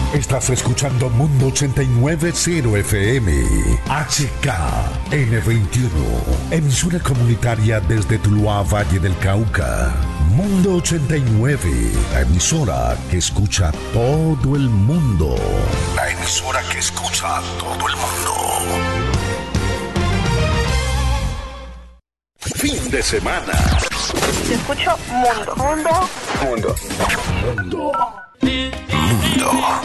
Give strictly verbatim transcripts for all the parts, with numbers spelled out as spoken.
Estás escuchando Mundo ochenta y nueve punto cero F M, H K N veintiuno, emisora comunitaria desde Tuluá, Valle del Cauca. Mundo ochenta y nueve, la emisora que escucha todo el mundo. La emisora que escucha todo el mundo. Fin de semana. Te escucho Mundo. Mundo. Mundo. Mundo. Mundo.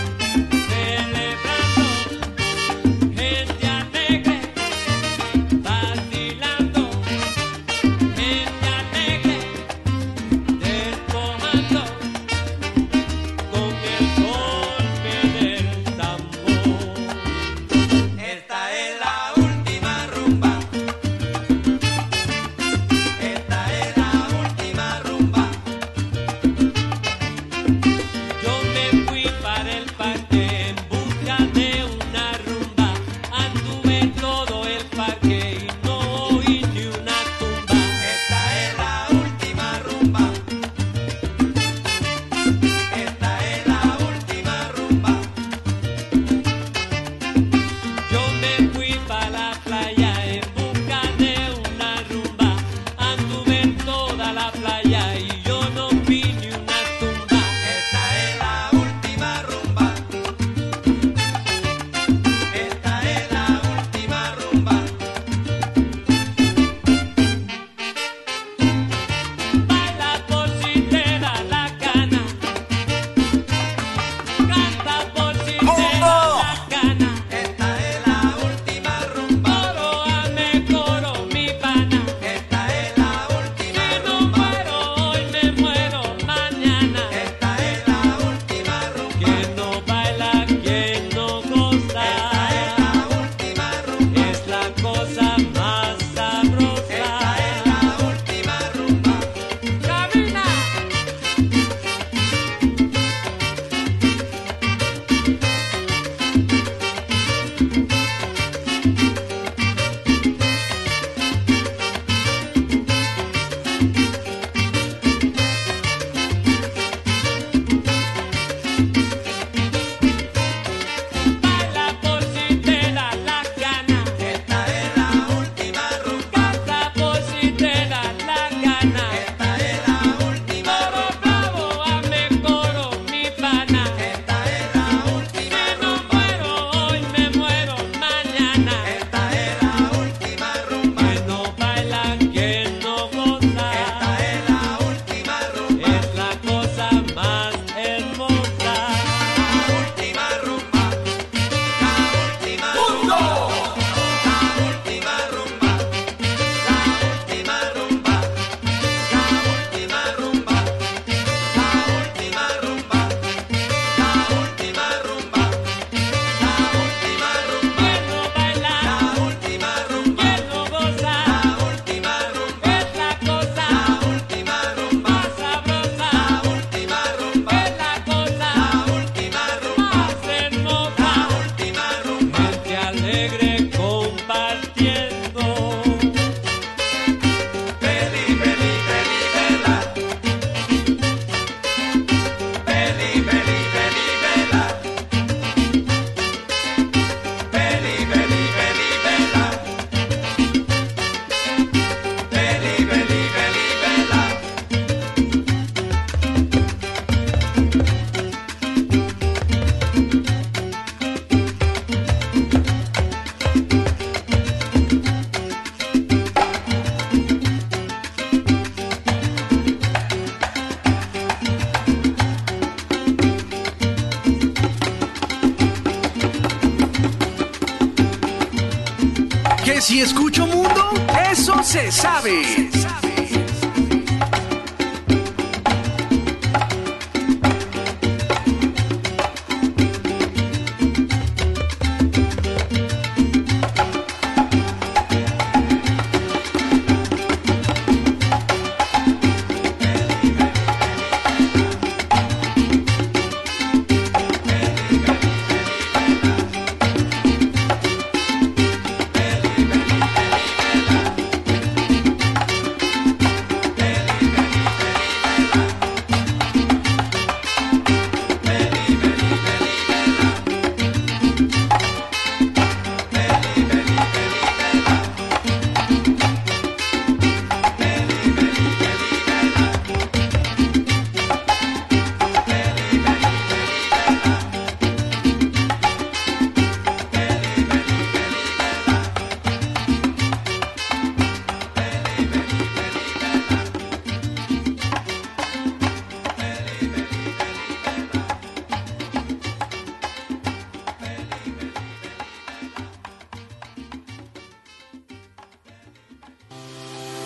Si escucho Mundo, eso se sabe. Se sabe.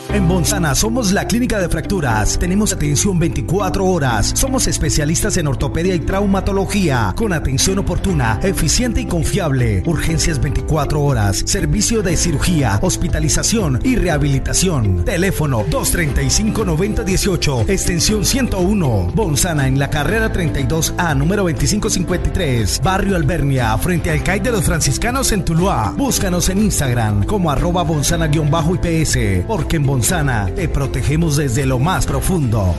En Bonzana somos la clínica de fracturas. Tenemos atención veinticuatro horas. Somos especialistas en ortopedia y traumatología, con atención oportuna, eficiente y confiable. Urgencias veinticuatro horas. Servicio de cirugía, hospitalización y rehabilitación. Teléfono dos treinta y cinco noventa dieciocho, extensión ciento uno. Bonzana en la carrera treinta y dos A, número veinticinco cincuenta y tres. Barrio Albernia, frente al C A I de los Franciscanos en Tuluá. Búscanos en Instagram como arroba bonzana-I P S, porque en Bonzana te protegemos desde lo más profundo.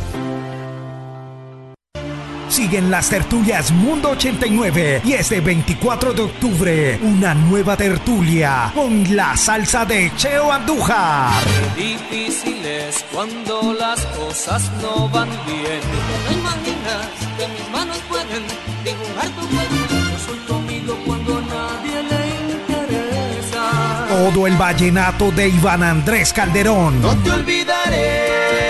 Siguen las tertulias Mundo ochenta y nueve y este veinticuatro de octubre una nueva tertulia con la salsa de Cheo Andújar. Qué difícil es cuando las cosas no van bien. No imaginas que mis manos pueden dibujar tu cuerpo. Yo soy tu amigo cuando a nadie le interesa. Todo el vallenato de Iván Andrés Calderón. No te olvidaré,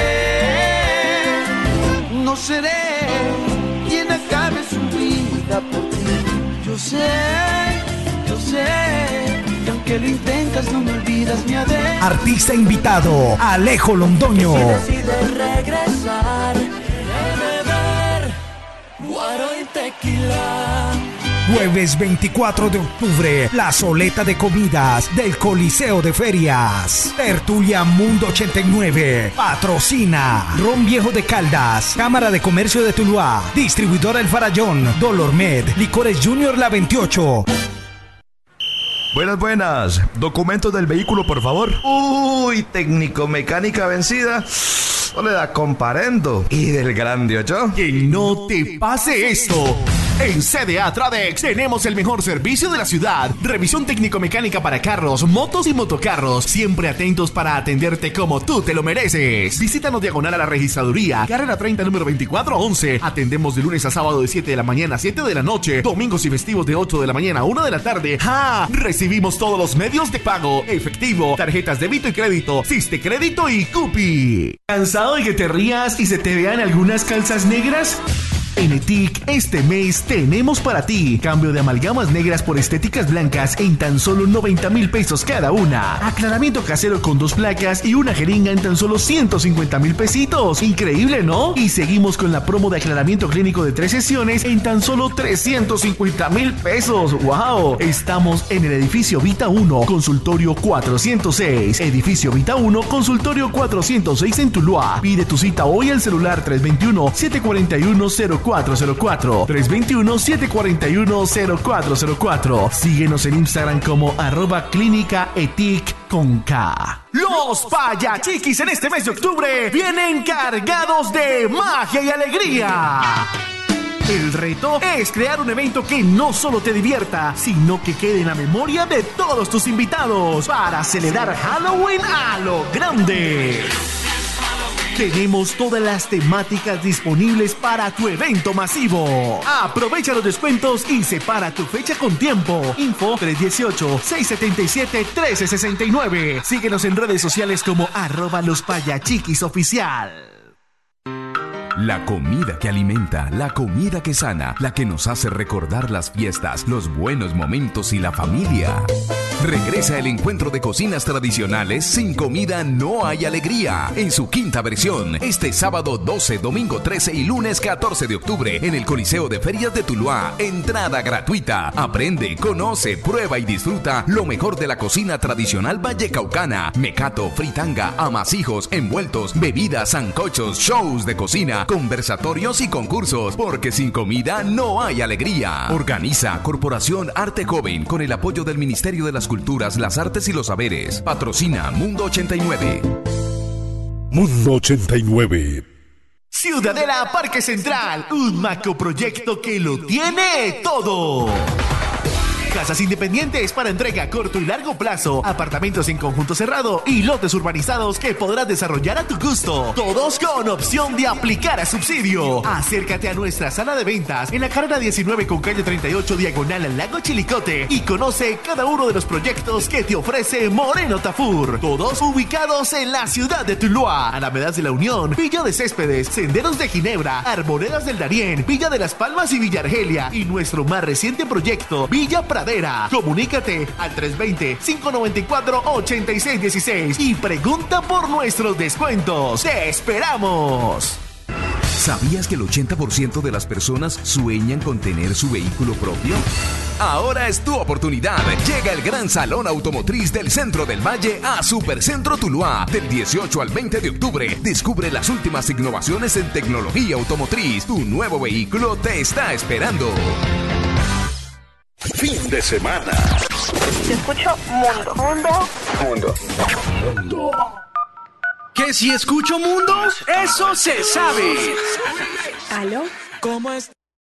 no seré quien acabe su vida por ti. Yo sé, yo sé, que aunque lo intentas no me olvidas mi adentro. Artista invitado, Alejo Londoño. Si decides regresar, beber guaro y tequila. Jueves veinticuatro de octubre, la soleta de comidas del Coliseo de Ferias. Tertulia Mundo ochenta y nueve. Patrocina Ron Viejo de Caldas, Cámara de Comercio de Tuluá, Distribuidora El Farallón, Dolor Med, Licores Junior La veintiocho. Buenas, buenas. Documentos del vehículo, por favor. Uy, técnico mecánica vencida. No le da comparendo. ¿Y del grande ocho? Que no te pase esto. En C D A Tradex tenemos el mejor servicio de la ciudad. Revisión técnico-mecánica para carros, motos y motocarros. Siempre atentos para atenderte como tú te lo mereces. Visítanos diagonal a la registraduría, carrera treinta, número veinticuatro once. Atendemos de lunes a sábado de siete de la mañana a siete de la noche. Domingos y festivos de ocho de la mañana a una de la tarde. ¡Ja! Recibimos todos los medios de pago: efectivo, tarjetas débito y crédito, Siste Crédito y Cupi. ¿Cansado de que te rías y se te vean algunas calzas negras? En Etic, este mes tenemos para ti cambio de amalgamas negras por estéticas blancas en tan solo noventa mil pesos cada una. Aclaramiento casero con dos placas y una jeringa en tan solo ciento cincuenta mil pesitos. Increíble, ¿no? Y seguimos con la promo de aclaramiento clínico de tres sesiones en tan solo trescientos cincuenta mil pesos. ¡Wow! Estamos en el edificio Vita uno, consultorio cuatrocientos seis. Edificio Vita uno, consultorio cuatrocientos seis en Tuluá. Pide tu cita hoy al celular tres dos uno, siete cuatro uno, cero cuatro cero cuatro, tres dos uno, siete cuatro uno, cero cuatro cero cuatro. Síguenos en Instagram como arroba clínica etic con K. Los Payachiquis en este mes de octubre vienen cargados de magia y alegría. El reto es crear un evento que no solo te divierta, sino que quede en la memoria de todos tus invitados para celebrar Halloween a lo grande. Tenemos todas las temáticas disponibles para tu evento masivo. Aprovecha los descuentos y separa tu fecha con tiempo. Info tres uno ocho, seis siete siete, uno tres seis nueve. Síguenos en redes sociales como arroba los payachiquis oficial. La comida que alimenta, la comida que sana, la que nos hace recordar las fiestas, los buenos momentos y la familia. Regresa el encuentro de cocinas tradicionales Sin Comida No Hay Alegría, en su quinta versión, este sábado doce, domingo trece y lunes catorce de octubre en el Coliseo de Ferias de Tuluá. Entrada gratuita. Aprende, conoce, prueba y disfruta lo mejor de la cocina tradicional vallecaucana. Mecato, fritanga, amasijos, envueltos, bebidas, sancochos, shows de cocina, conversatorios y concursos, porque sin comida no hay alegría. Organiza Corporación Arte Joven con el apoyo del Ministerio de las Culturas, las Artes y los Saberes. Patrocina Mundo ochenta y nueve. Mundo ochenta y nueve. Ciudadela Parque Central, un macroproyecto que lo tiene todo. Casas independientes para entrega a corto y largo plazo, apartamentos en conjunto cerrado y lotes urbanizados que podrás desarrollar a tu gusto, todos con opción de aplicar a subsidio. Acércate a nuestra sala de ventas en la carrera diecinueve con calle treinta y ocho diagonal al lago Chilicote y conoce cada uno de los proyectos que te ofrece Moreno Tafur, todos ubicados en la ciudad de Tuluá, Alamedas de la Unión, Villa de Céspedes, Senderos de Ginebra, Arboledas del Darién, Villa de las Palmas y Villa Argelia, y nuestro más reciente proyecto, Villa Praderas Pradera. Comunícate al tres dos cero, cinco nueve cuatro, ocho seis uno seis y pregunta por nuestros descuentos. ¡Te esperamos! ¿Sabías que el ochenta por ciento de las personas sueñan con tener su vehículo propio? Ahora es tu oportunidad. Llega el gran Salón Automotriz del Centro del Valle a Supercentro Tuluá. Del dieciocho al veinte de octubre. Descubre las últimas innovaciones en tecnología automotriz. Tu nuevo vehículo te está esperando. Fin de semana. Te escucho mundo. Mundo. Mundo. Mundo. ¿Que si escucho mundo? Eso se sabe. ¿Aló? ¿Cómo es?